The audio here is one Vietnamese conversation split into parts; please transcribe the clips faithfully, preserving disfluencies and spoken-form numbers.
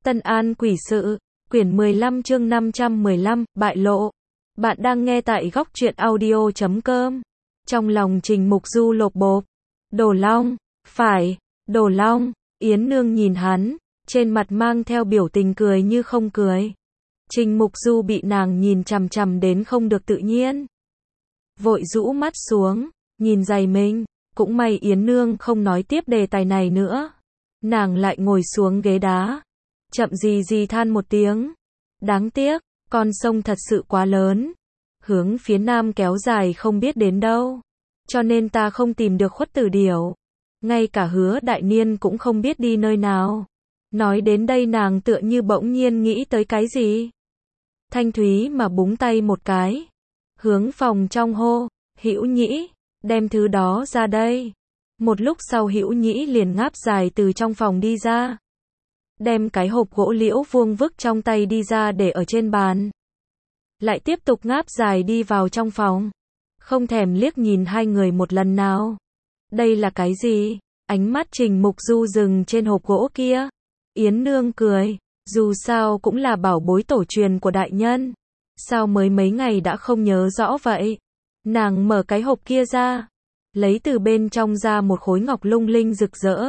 Tân An quỷ sự, quyển mười lăm chương năm trăm mười lăm, bại lộ. Bạn đang nghe tại góc truyện audio chấm com. Trong lòng Trình Mục Du lột bột. Đồ Long, phải, Đồ Long, Yến Nương nhìn hắn, trên mặt mang theo biểu tình cười như không cười. Trình Mục Du bị nàng nhìn chằm chằm đến không được tự nhiên. Vội rũ mắt xuống, nhìn giày mình, cũng may Yến Nương không nói tiếp đề tài này nữa. Nàng lại ngồi xuống ghế đá. Chậm gì gì than một tiếng. Đáng tiếc, con sông thật sự quá lớn. Hướng phía nam kéo dài không biết đến đâu. Cho nên ta không tìm được Khuất Tử Điểu. Ngay cả Hứa Đại Niên cũng không biết đi nơi nào. Nói đến đây nàng tựa như bỗng nhiên nghĩ tới cái gì. Thanh Thúy mà búng tay một cái. Hướng phòng trong hô, Hữu Nhĩ, đem thứ đó ra đây. Một lúc sau Hữu Nhĩ liền ngáp dài từ trong phòng đi ra. Đem cái hộp gỗ liễu vuông vức trong tay đi ra để ở trên bàn. Lại tiếp tục ngáp dài đi vào trong phòng. Không thèm liếc nhìn hai người một lần nào. Đây là cái gì? Ánh mắt Trình Mục Du dừng trên hộp gỗ kia. Yến Nương cười. Dù sao cũng là bảo bối tổ truyền của đại nhân. Sao mới mấy ngày đã không nhớ rõ vậy? Nàng mở cái hộp kia ra. Lấy từ bên trong ra một khối ngọc lung linh rực rỡ.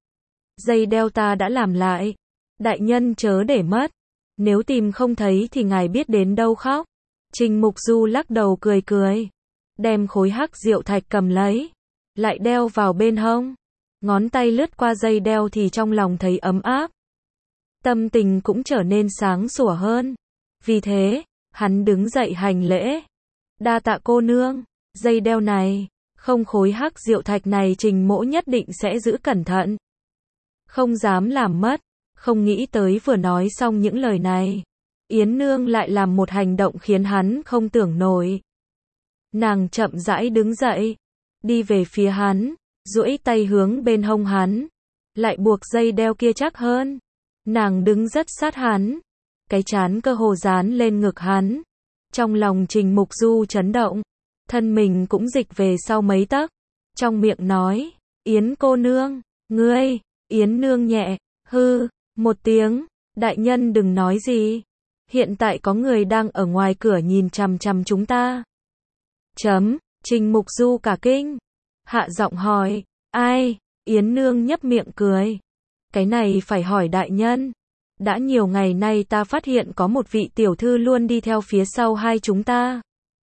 Dây đeo ta đã làm lại. Đại nhân chớ để mất. Nếu tìm không thấy thì ngài biết đến đâu khóc. Trình Mục Du lắc đầu cười cười. Đem khối hắc diệu thạch cầm lấy. Lại đeo vào bên hông. Ngón tay lướt qua dây đeo thì trong lòng thấy ấm áp. Tâm tình cũng trở nên sáng sủa hơn. Vì thế, hắn đứng dậy hành lễ. Đa tạ cô nương. Dây đeo này, không khối hắc diệu thạch này Trình mỗ nhất định sẽ giữ cẩn thận. Không dám làm mất. Không nghĩ tới vừa nói xong những lời này. Yến Nương lại làm một hành động khiến hắn không tưởng nổi. Nàng chậm rãi đứng dậy. Đi về phía hắn. Duỗi tay hướng bên hông hắn. Lại buộc dây đeo kia chắc hơn. Nàng đứng rất sát hắn. Cái trán cơ hồ dán lên ngực hắn. Trong lòng Trình Mục Du chấn động. Thân mình cũng dịch về sau mấy tấc. Trong miệng nói. Yến cô nương. Ngươi. Yến Nương nhẹ. Hư. Một tiếng. Đại nhân đừng nói gì. Hiện tại có người đang ở ngoài cửa nhìn chằm chằm chúng ta. Chấm. Trình Mục Du cả kinh. Hạ giọng hỏi. Ai? Yến Nương nhấp miệng cười. Cái này phải hỏi đại nhân. Đã nhiều ngày nay ta phát hiện có một vị tiểu thư luôn đi theo phía sau hai chúng ta.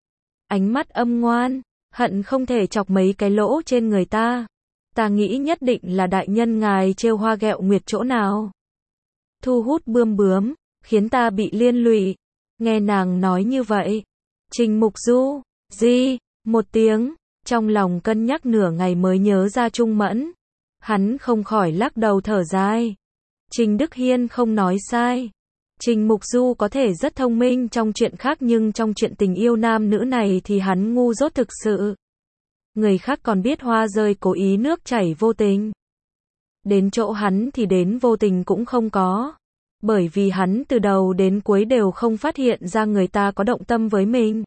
Ánh mắt âm ngoan, hận không thể chọc mấy cái lỗ trên người ta. Ta nghĩ nhất định là đại nhân ngài trêu hoa ghẹo nguyệt chỗ nào. Thu hút bươm bướm, khiến ta bị liên lụy. Nghe nàng nói như vậy. Trình Mục Du, gì? Một tiếng, trong lòng cân nhắc nửa ngày mới nhớ ra Trung Mẫn. Hắn không khỏi lắc đầu thở dài. Trình Đức Hiên không nói sai. Trình Mục Du có thể rất thông minh trong chuyện khác nhưng trong chuyện tình yêu nam nữ này thì hắn ngu dốt thực sự. Người khác còn biết hoa rơi cố ý nước chảy vô tình. Đến chỗ hắn thì đến vô tình cũng không có. Bởi vì hắn từ đầu đến cuối đều không phát hiện ra người ta có động tâm với mình.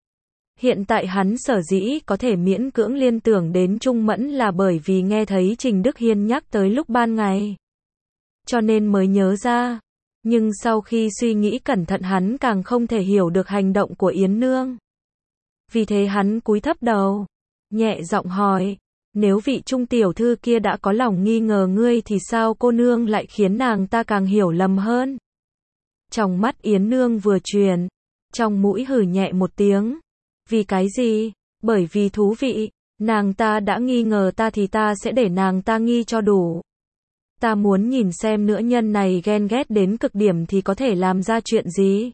Hiện tại hắn sở dĩ có thể miễn cưỡng liên tưởng đến Trung Mẫn là bởi vì nghe thấy Trình Đức Hiên nhắc tới lúc ban ngày. Cho nên mới nhớ ra. Nhưng sau khi suy nghĩ cẩn thận hắn càng không thể hiểu được hành động của Yến Nương. Vì thế hắn cúi thấp đầu. Nhẹ giọng hỏi. Nếu vị trung tiểu thư kia đã có lòng nghi ngờ ngươi thì sao cô nương lại khiến nàng ta càng hiểu lầm hơn? Trong mắt Yến Nương vừa chuyển. Trong mũi hử nhẹ một tiếng. Vì cái gì? Bởi vì thú vị. Nàng ta đã nghi ngờ ta thì ta sẽ để nàng ta nghi cho đủ. Ta muốn nhìn xem nữ nhân này ghen ghét đến cực điểm thì có thể làm ra chuyện gì.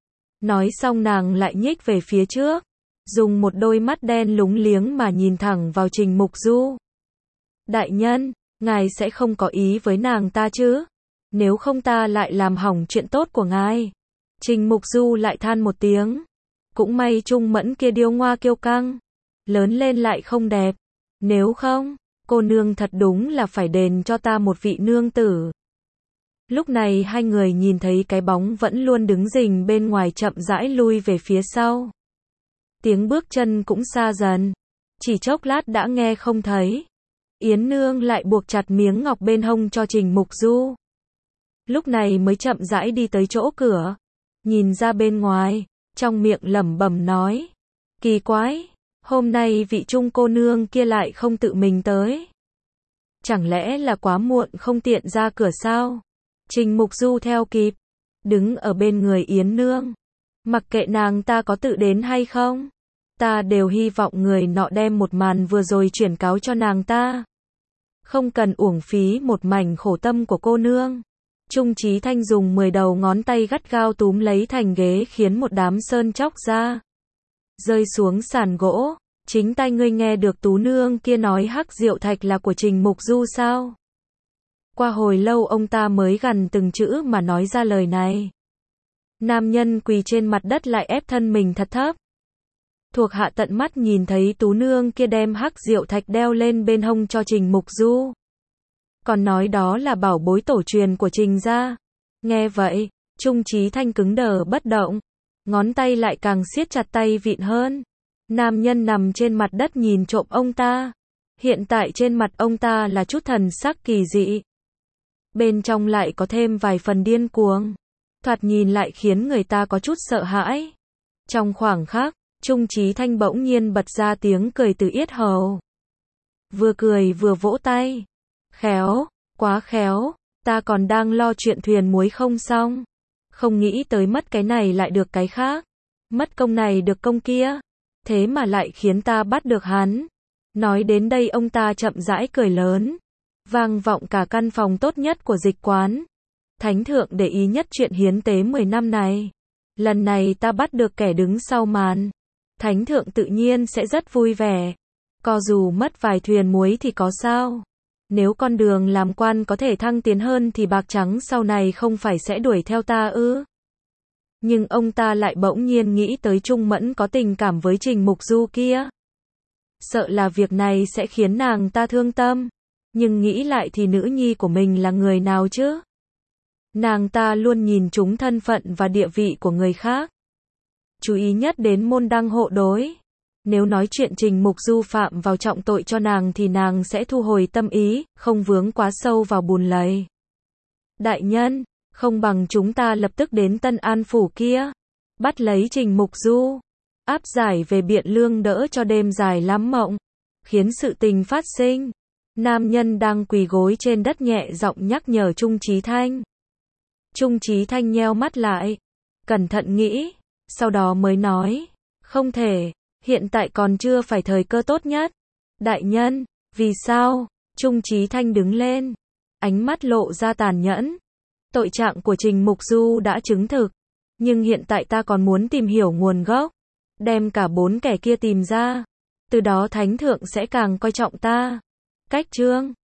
Nói xong nàng lại nhích về phía trước. Dùng một đôi mắt đen lúng liếng mà nhìn thẳng vào Trình Mục Du. Đại nhân, ngài sẽ không có ý với nàng ta chứ? Nếu không ta lại làm hỏng chuyện tốt của ngài. Trình Mục Du lại than một tiếng. Cũng may Trung Mẫn kia điêu ngoa kiêu căng. Lớn lên lại không đẹp. Nếu không, cô nương thật đúng là phải đền cho ta một vị nương tử. Lúc này hai người nhìn thấy cái bóng vẫn luôn đứng rình bên ngoài chậm rãi lui về phía sau. Tiếng bước chân cũng xa dần. Chỉ chốc lát đã nghe không thấy. Yến Nương lại buộc chặt miếng ngọc bên hông cho Trình Mục Du. Lúc này mới chậm rãi đi tới chỗ cửa, nhìn ra bên ngoài, trong miệng lẩm bẩm nói. Kỳ quái, hôm nay vị Trung cô nương kia lại không tự mình tới. Chẳng lẽ là quá muộn không tiện ra cửa sao? Trình Mục Du theo kịp, đứng ở bên người Yến Nương. Mặc kệ nàng ta có tự đến hay không, ta đều hy vọng người nọ đem một màn vừa rồi chuyển cáo cho nàng ta. Không cần uổng phí một mảnh khổ tâm của cô nương. Trung Chí Thanh dùng mười đầu ngón tay gắt gao túm lấy thành ghế khiến một đám sơn chóc ra, rơi xuống sàn gỗ. Chính tay ngươi nghe được Tú nương kia nói hắc diệu thạch là của Trình Mục Du sao? Qua hồi lâu ông ta mới gằn từng chữ mà nói ra lời này. Nam nhân quỳ trên mặt đất lại ép thân mình thật thấp. Thuộc hạ tận mắt nhìn thấy Tú nương kia đem hắc diệu thạch đeo lên bên hông cho Trình Mục Du. Còn nói đó là bảo bối tổ truyền của Trình gia. Nghe vậy, Trung Chí Thanh cứng đờ bất động, ngón tay lại càng siết chặt tay vịn hơn. Nam nhân nằm trên mặt đất nhìn trộm ông ta. Hiện tại trên mặt ông ta là chút thần sắc kỳ dị, bên trong lại có thêm vài phần điên cuồng, thoạt nhìn lại khiến người ta có chút sợ hãi. Trong khoảng khắc, Trung Chí Thanh bỗng nhiên bật ra tiếng cười từ yết hầu. Vừa cười vừa vỗ tay. Khéo, quá khéo, ta còn đang lo chuyện thuyền muối không xong. Không nghĩ tới mất cái này lại được cái khác. Mất công này được công kia. Thế mà lại khiến ta bắt được hắn. Nói đến đây ông ta chậm rãi cười lớn, vang vọng cả căn phòng tốt nhất của dịch quán. Thánh thượng để ý nhất chuyện hiến tế mười năm này. Lần này ta bắt được kẻ đứng sau màn. Thánh thượng tự nhiên sẽ rất vui vẻ. Có dù mất vài thuyền muối thì có sao? Nếu con đường làm quan có thể thăng tiến hơn thì bạc trắng sau này không phải sẽ đuổi theo ta ư? Nhưng ông ta lại bỗng nhiên nghĩ tới Trung Mẫn có tình cảm với Trình Mục Du kia. Sợ là việc này sẽ khiến nàng ta thương tâm. Nhưng nghĩ lại thì nữ nhi của mình là người nào chứ? Nàng ta luôn nhìn trúng thân phận và địa vị của người khác. Chú ý nhất đến môn đăng hộ đối. Nếu nói chuyện Trình Mục Du phạm vào trọng tội cho nàng thì nàng sẽ thu hồi tâm ý, không vướng quá sâu vào bùn lầy. Đại nhân, không bằng chúng ta lập tức đến Tân An phủ kia, bắt lấy Trình Mục Du, áp giải về Biện Lương đỡ cho đêm dài lắm mộng, khiến sự tình phát sinh. Nam nhân đang quỳ gối trên đất nhẹ giọng nhắc nhở Trung Chí Thanh. Trung Chí Thanh nheo mắt lại, cẩn thận nghĩ, sau đó mới nói, không thể, hiện tại còn chưa phải thời cơ tốt nhất. Đại nhân, vì sao? Trung Chí Thanh đứng lên, ánh mắt lộ ra tàn nhẫn. Tội trạng của Trình Mục Du đã chứng thực, nhưng hiện tại ta còn muốn tìm hiểu nguồn gốc, đem cả bốn kẻ kia tìm ra, từ đó Thánh thượng sẽ càng coi trọng ta. Cách chương